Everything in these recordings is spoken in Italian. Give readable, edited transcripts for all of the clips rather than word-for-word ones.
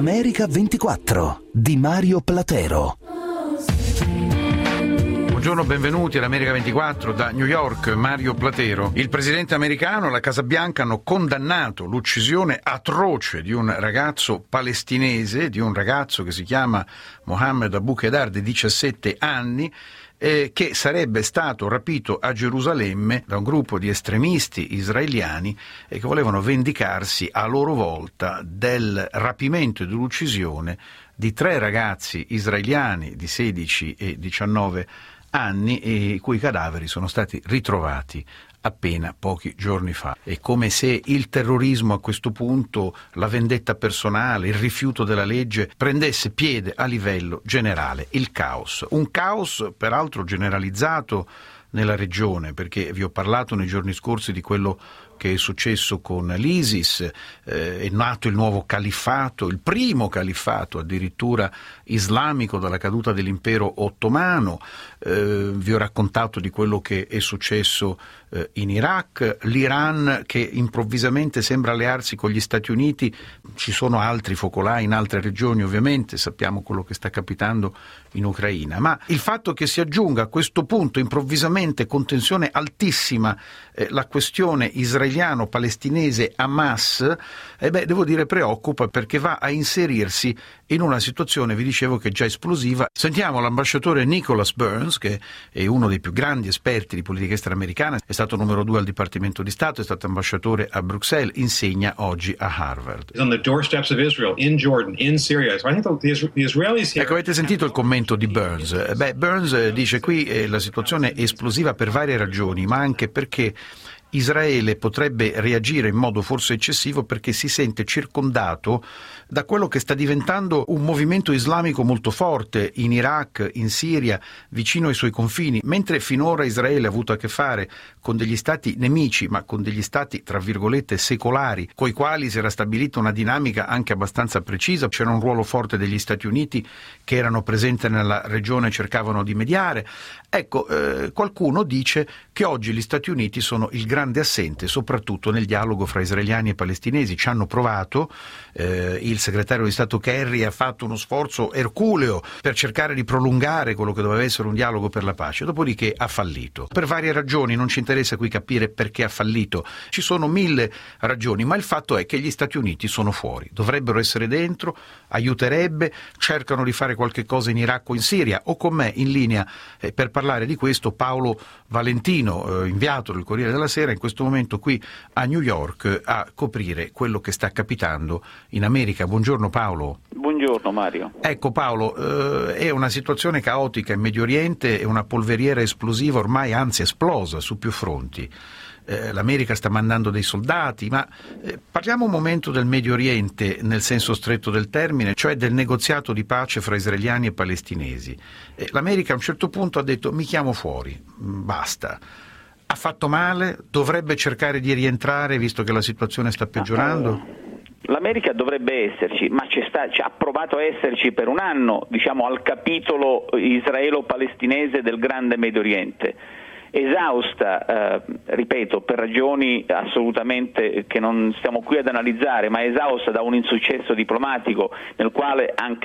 America 24 di Mario Platero. Buongiorno, benvenuti all'America 24 da New York, Mario Platero. Il presidente americano e la Casa Bianca hanno condannato l'uccisione atroce di un ragazzo palestinese, di un ragazzo che si chiama Mohammed Abu Khedar, di 17 anni, che sarebbe stato rapito a Gerusalemme da un gruppo di estremisti israeliani che volevano vendicarsi a loro volta del rapimento e dell'uccisione di 3 ragazzi israeliani di 16 e 19 anni e i cui cadaveri sono stati ritrovati appena pochi giorni fa. È come se il terrorismo a questo punto, la vendetta personale, il rifiuto della legge prendesse piede a livello generale. Il caos, un caos peraltro generalizzato nella regione, perché vi ho parlato nei giorni scorsi di quello che è successo con l'ISIS, è nato il nuovo califfato, il primo califfato addirittura islamico dalla caduta dell'impero ottomano, vi ho raccontato di quello che è successo in Iraq, l'Iran che improvvisamente sembra allearsi con gli Stati Uniti, ci sono altri focolai in altre regioni ovviamente, sappiamo quello che sta capitando in Ucraina, ma il fatto che si aggiunga a questo punto improvvisamente con tensione altissima la questione israeliano-palestinese Hamas, devo dire preoccupa, perché va a inserirsi in una situazione, vi dicevo, che è già esplosiva. Sentiamo l'ambasciatore Nicholas Burns, che è uno dei più grandi esperti di politica estera americana, è stato numero 2 al Dipartimento di Stato, è stato ambasciatore a Bruxelles, insegna oggi a Harvard. Ecco, avete sentito il commento di Burns? Burns dice qui la situazione è esplosiva per varie ragioni, ma anche perché Israele potrebbe reagire in modo forse eccessivo perché si sente circondato da quello che sta diventando un movimento islamico molto forte in Iraq, in Siria, vicino ai suoi confini, mentre finora Israele ha avuto a che fare con degli stati nemici, ma con degli stati tra virgolette secolari, coi quali si era stabilita una dinamica anche abbastanza precisa. C'era un ruolo forte degli Stati Uniti che erano presenti nella regione e cercavano di mediare. Ecco, qualcuno dice che oggi gli Stati Uniti sono il grande assente, soprattutto nel dialogo fra israeliani e palestinesi. Ci hanno provato, il segretario di Stato Kerry ha fatto uno sforzo erculeo per cercare di prolungare quello che doveva essere un dialogo per la pace, dopodiché ha fallito. Per varie ragioni, non ci interessa qui capire perché ha fallito, ci sono 1000 ragioni, ma il fatto è che gli Stati Uniti sono fuori, dovrebbero essere dentro, aiuterebbe, cercano di fare qualche cosa in Iraq o in Siria, o con me in linea per parlare di questo Paolo Valentino, inviato del Corriere della Sera, in questo momento qui a New York a coprire quello che sta capitando in America. Buongiorno Paolo. Buongiorno Mario. Ecco Paolo, è una situazione caotica in Medio Oriente, è una polveriera esplosiva ormai, anzi esplosa su più fronti. L'America sta mandando dei soldati, ma parliamo un momento del Medio Oriente nel senso stretto del termine, cioè del negoziato di pace fra israeliani e palestinesi. L'America a un certo punto ha detto mi chiamo fuori, basta. Ha fatto male? Dovrebbe cercare di rientrare visto che la situazione sta peggiorando? L'America dovrebbe esserci, ma ha provato a esserci per un anno, diciamo, al capitolo israelo-palestinese del grande Medio Oriente. Esausta, ripeto, per ragioni assolutamente che non stiamo qui ad analizzare, ma esausta da un insuccesso diplomatico nel quale anche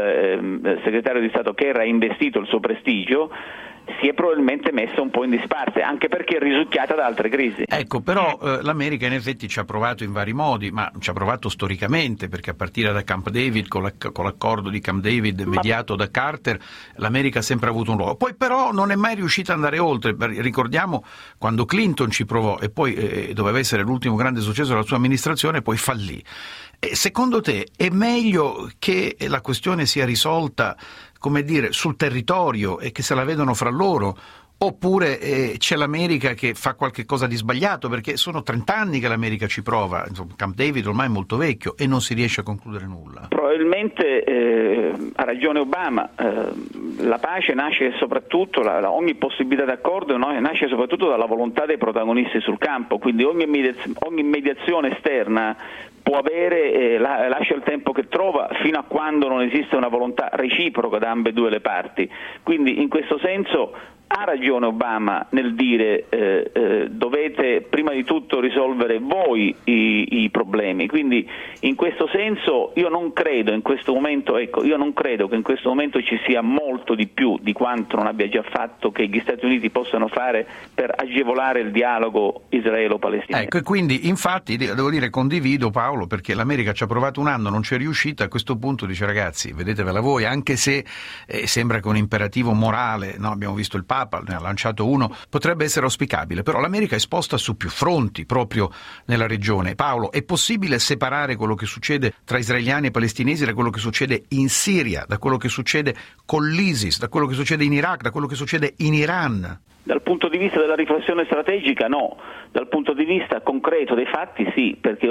il segretario di Stato Kerry ha investito il suo prestigio, si è probabilmente messa un po' in disparte, anche perché è risucchiata da altre crisi. Ecco, però l'America in effetti ci ha provato in vari modi, ma ci ha provato storicamente, perché a partire da Camp David, con l'accordo di Camp David mediato da Carter, l'America ha sempre avuto un ruolo. Poi però non è mai riuscita ad andare oltre. Ricordiamo quando Clinton ci provò e poi doveva essere l'ultimo grande successo della sua amministrazione, poi fallì. Secondo te è meglio che la questione sia risolta, come dire, sul territorio e che se la vedono fra loro, oppure c'è l'America che fa qualche cosa di sbagliato? Perché sono 30 anni che l'America ci prova, insomma, Camp David ormai è molto vecchio e non si riesce a concludere nulla. Probabilmente ha ragione Obama, la pace nasce soprattutto, ogni possibilità d'accordo nasce soprattutto dalla volontà dei protagonisti sul campo, quindi ogni mediazione esterna può avere, lascia il tempo che trova fino a quando non esiste una volontà reciproca da ambedue le parti, quindi in questo senso ha ragione Obama nel dire dovete prima di tutto risolvere voi i problemi, quindi in questo senso io non credo in questo momento, io non credo che in questo momento ci sia molto di più di quanto non abbia già fatto che gli Stati Uniti possano fare per agevolare il dialogo israelo-palestinese. Ecco, e quindi infatti devo dire condivido Paolo, perché l'America ci ha provato un anno, non ci è riuscita, a questo punto dice ragazzi vedetevela voi, anche se sembra che un imperativo morale, no? Abbiamo visto il Papa, ne ha lanciato uno, potrebbe essere auspicabile, però l'America è esposta su più fronti proprio nella regione. Paolo, è possibile separare quello che succede tra israeliani e palestinesi da quello che succede in Siria, da quello che succede con l'ISIS, da quello che succede in Iraq, da quello che succede in Iran? Dal punto di vista della riflessione strategica no, dal punto di vista concreto dei fatti sì, perché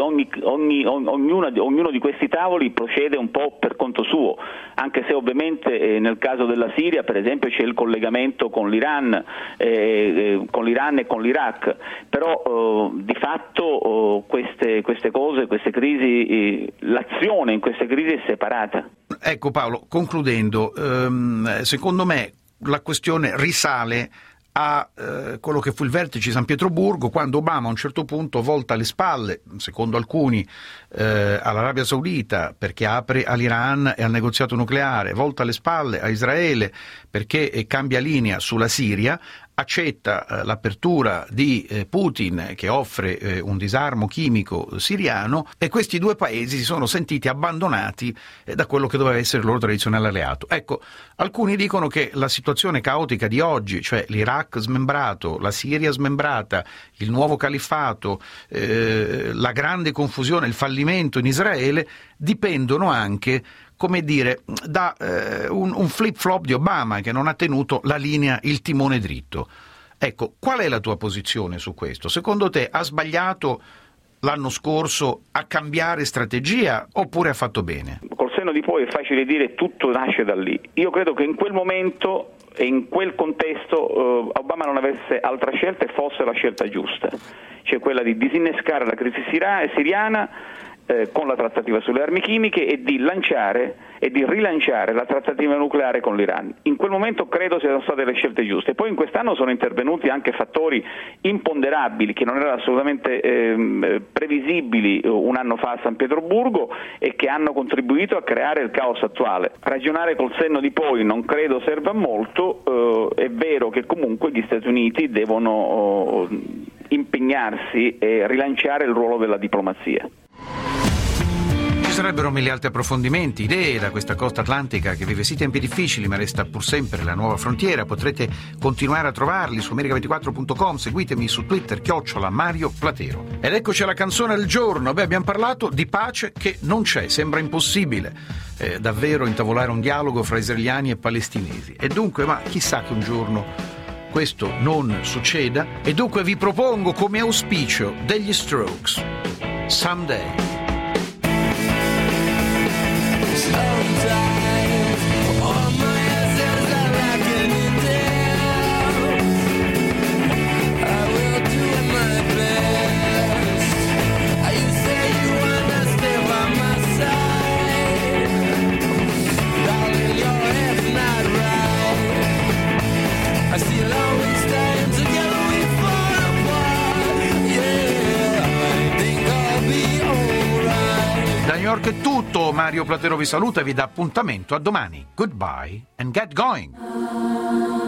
ognuno di questi tavoli procede un po' per conto suo, anche se ovviamente nel caso della Siria per esempio c'è il collegamento con l'Iran e con l'Iraq, però di fatto queste cose, queste crisi, l'azione in queste crisi è separata. Ecco Paolo, concludendo, secondo me la questione risale a quello che fu il vertice di San Pietroburgo, quando Obama a un certo punto volta le spalle, secondo alcuni, all'Arabia Saudita perché apre all'Iran e al negoziato nucleare, volta le spalle a Israele perché cambia linea sulla Siria, accetta l'apertura di Putin che offre un disarmo chimico siriano, e questi due paesi si sono sentiti abbandonati da quello che doveva essere il loro tradizionale alleato. Ecco, alcuni dicono che la situazione caotica di oggi, cioè l'Iraq smembrato, la Siria smembrata, il nuovo califfato, la grande confusione, il fallimento in Israele, dipendono anche, come dire, da un flip-flop di Obama che non ha tenuto la linea, il timone dritto. Ecco, qual è la tua posizione su questo? Secondo te ha sbagliato l'anno scorso a cambiare strategia oppure ha fatto bene? Col senno di poi è facile dire tutto nasce da lì. Io credo che in quel momento e in quel contesto Obama non avesse altra scelta e fosse la scelta giusta, cioè quella di disinnescare la crisi siriana con la trattativa sulle armi chimiche e di lanciare e di rilanciare la trattativa nucleare con l'Iran. In quel momento credo siano state le scelte giuste. Poi in quest'anno sono intervenuti anche fattori imponderabili che non erano assolutamente previsibili un anno fa a San Pietroburgo e che hanno contribuito a creare il caos attuale. Ragionare col senno di poi non credo serva a molto, è vero che comunque gli Stati Uniti devono impegnarsi e rilanciare il ruolo della diplomazia. Ci sarebbero mille altri approfondimenti, idee da questa costa atlantica che vive sì tempi difficili ma resta pur sempre la nuova frontiera. Potrete continuare a trovarli su America24.com, seguitemi su Twitter @Mario Platero. Ed eccoci alla canzone del giorno. Abbiamo parlato di pace che non c'è, sembra impossibile davvero intavolare un dialogo fra israeliani e palestinesi, e dunque ma chissà che un giorno questo non succeda, e dunque vi propongo come auspicio degli Strokes Someday. Da New York è tutto, Mario Platero vi saluta e vi dà appuntamento a domani. Goodbye and get going.